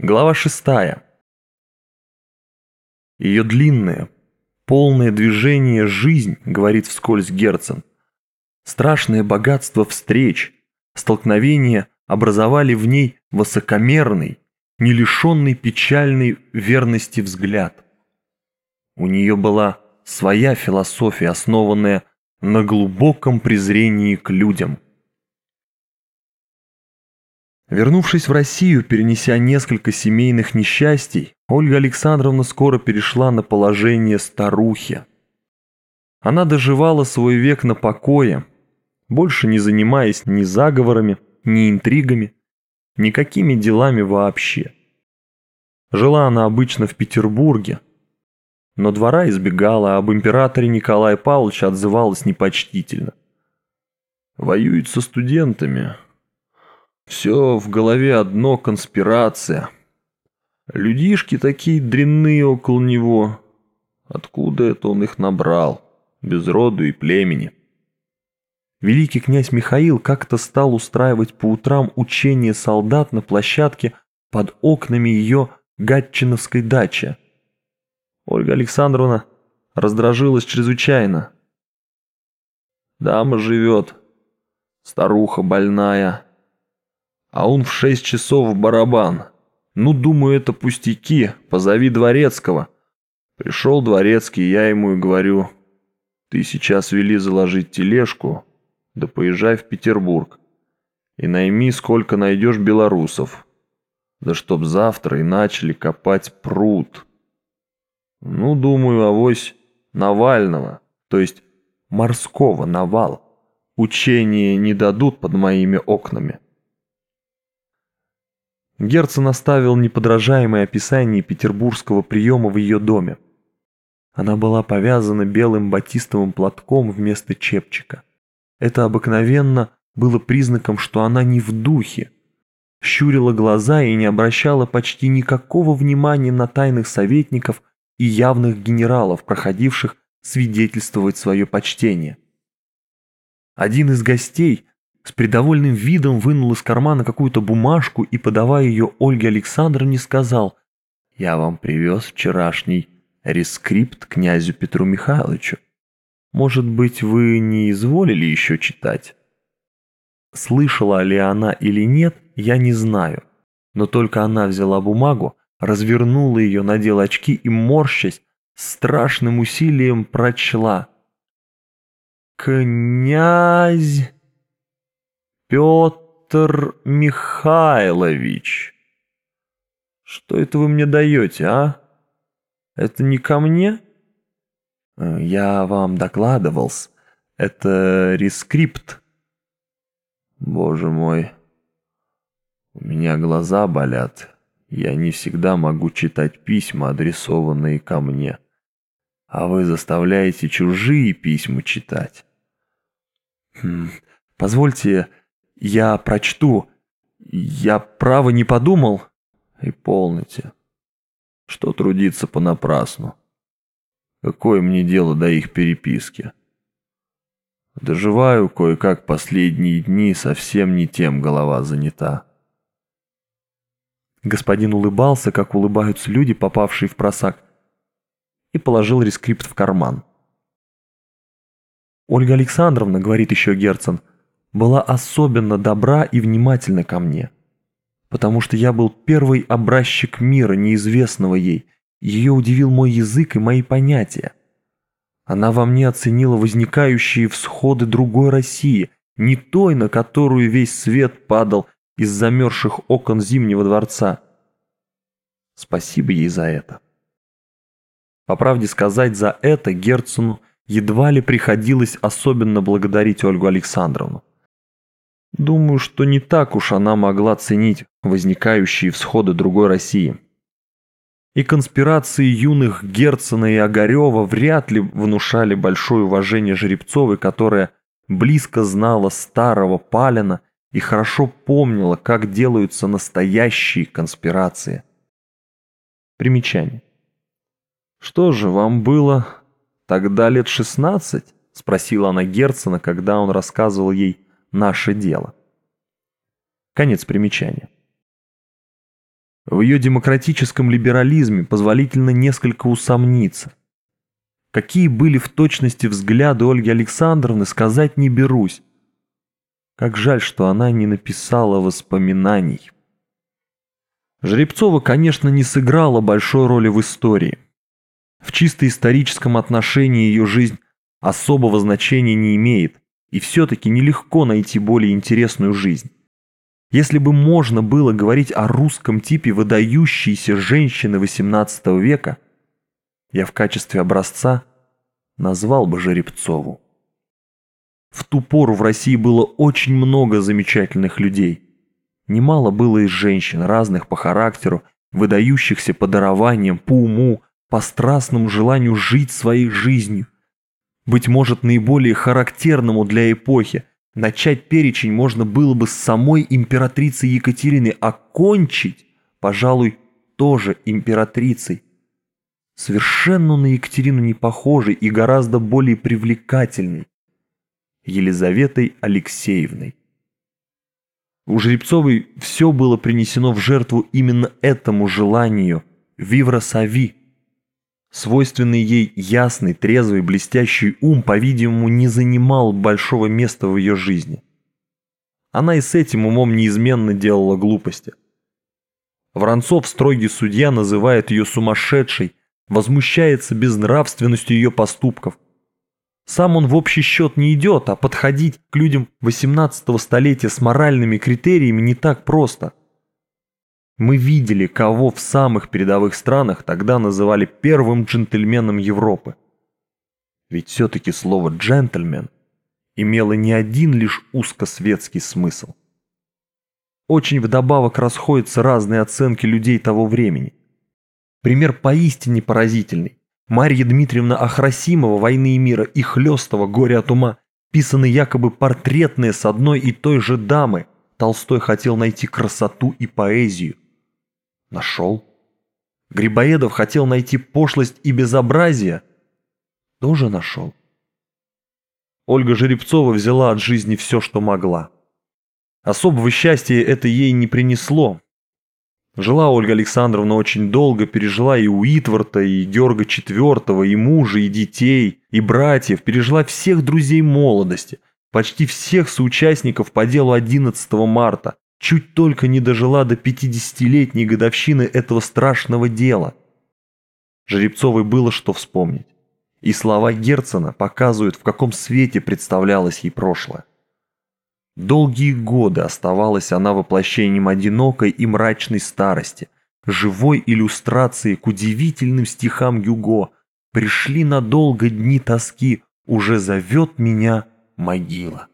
Глава 6. Ее длинное, полное движение жизнь, говорит вскользь Герцен. Страшное богатство встреч, столкновения образовали в ней высокомерный, не лишенный печальной верности взгляд. У нее была своя философия, основанная на глубоком презрении к людям. Вернувшись в Россию, перенеся несколько семейных несчастий, Ольга Александровна скоро перешла на положение старухи. Она доживала свой век на покое, больше не занимаясь ни заговорами, ни интригами, никакими делами вообще. Жила она обычно в Петербурге, но двора избегала, а об императоре Николае Павловиче отзывалась непочтительно. «Воюет со студентами. Все в голове одно конспирация. Людишки такие дрянные около него. Откуда это он их набрал? Без роду и племени». Великий князь Михаил как-то стал устраивать по утрам учения солдат на площадке под окнами ее гатчиновской дачи. Ольга Александровна раздражилась чрезвычайно. «Дама живет, старуха больная, а он в 6 часов в барабан. Ну, думаю, это пустяки, позови дворецкого». Пришел дворецкий, я ему и говорю: «Ты сейчас вели заложить тележку, да поезжай в Петербург и найми, сколько найдешь белорусов, да чтоб завтра и начали копать пруд». Ну, думаю, авось Навального, то есть морского навала, учения не дадут под моими окнами. Герцен оставил неподражаемое описание петербургского приема в ее доме. Она была повязана белым батистовым платком вместо чепчика. Это обыкновенно было признаком, что она не в духе. Щурила глаза и не обращала почти никакого внимания на тайных советников и явных генералов, проходивших свидетельствовать свое почтение. Один из гостей с придовольным видом вынул из кармана какую-то бумажку и, подавая ее Ольге Александровне, сказал: «Я вам привез вчерашний рескрипт князю Петру Михайловичу. Может быть, вы не изволили еще читать?» Слышала ли она или нет, я не знаю, но только она взяла бумагу, развернула ее, надела очки и, морщась, страшным усилием прочла: «Князь Петр Михайлович». «Что это вы мне даете, а? Это не ко мне?» «Я вам докладывался. Это рескрипт». «Боже мой, у меня глаза болят. Я не всегда могу читать письма, адресованные ко мне. А вы заставляете чужие письма читать». «Позвольте, я прочту. Я, право, не подумал». «И полноте. Что трудиться понапрасну? Какое мне дело до их переписки? Доживаю кое-как последние дни, совсем не тем голова занята». Господин улыбался, как улыбаются люди, попавшие в просак, и положил рескрипт в карман. «Ольга Александровна, — говорит еще Герцен, — была особенно добра и внимательна ко мне, потому что я был первый образчик мира, неизвестного ей. Ее удивил мой язык и мои понятия. Она во мне оценила возникающие всходы другой России, не той, на которую весь свет падал из замерзших окон Зимнего дворца. Спасибо ей за это». По правде сказать, за это Герцену едва ли приходилось особенно благодарить Ольгу Александровну. Думаю, что не так уж она могла ценить возникающие всходы другой России. И конспирации юных Герцена и Огарева вряд ли внушали большое уважение Жеребцовой, которая близко знала старого Палина и хорошо помнила, как делаются настоящие конспирации. Примечание. «Что же, вам было тогда лет 16?» — спросила она Герцена, когда он рассказывал ей «наше дело». Конец примечания. В ее демократическом либерализме позволительно несколько усомниться. Какие были в точности взгляды Ольги Александровны, сказать не берусь. Как жаль, что она не написала воспоминаний. Жеребцова, конечно, не сыграла большой роли в истории. В чисто историческом отношении ее жизнь особого значения не имеет, и все-таки нелегко найти более интересную жизнь. Если бы можно было говорить о русском типе выдающейся женщины XVIII века, я в качестве образца назвал бы Жеребцову. В ту пору в России было очень много замечательных людей. Немало было и женщин, разных по характеру, выдающихся по дарованиям, по уму, по страстному желанию жить своей жизнью. Быть может, наиболее характерному для эпохи начать перечень можно было бы с самой императрицы Екатерины, а кончить, пожалуй, тоже императрицей. Совершенно на Екатерину не похожей и гораздо более привлекательной Елизаветой Алексеевной. У Жеребцовой все было принесено в жертву именно этому желанию vivre sa vie. Свойственный ей ясный, трезвый, блестящий ум, по-видимому, не занимал большого места в ее жизни. Она и с этим умом неизменно делала глупости. Воронцов, строгий судья, называет ее сумасшедшей, возмущается безнравственностью ее поступков. Сам он в общий счет не идет, а подходить к людям XVIII столетия с моральными критериями не так просто. Мы видели, кого в самых передовых странах тогда называли первым джентльменом Европы. Ведь все-таки слово «джентльмен» имело не один лишь узкосветский смысл. Очень вдобавок расходятся разные оценки людей того времени. Пример поистине поразительный. Марья Дмитриевна Ахросимова «Войны и мира» и Хлёстова «Горе от ума» писаны якобы портретные с одной и той же дамы. Толстой хотел найти красоту и поэзию. Нашел. Грибоедов хотел найти пошлость и безобразие. Тоже нашел. Ольга Жеребцова взяла от жизни все, что могла. Особого счастья это ей не принесло. Жила Ольга Александровна очень долго, пережила и Уитворта, и Георга IV, и мужа, и детей, и братьев, пережила всех друзей молодости, почти всех соучастников по делу 11 марта, чуть только не дожила до 50-летней годовщины этого страшного дела. Жеребцовой было что вспомнить. И слова Герцена показывают, в каком свете представлялось ей прошлое. Долгие годы оставалась она воплощением одинокой и мрачной старости, живой иллюстрацией к удивительным стихам Гюго. Пришли надолго дни тоски, уже зовет меня могила.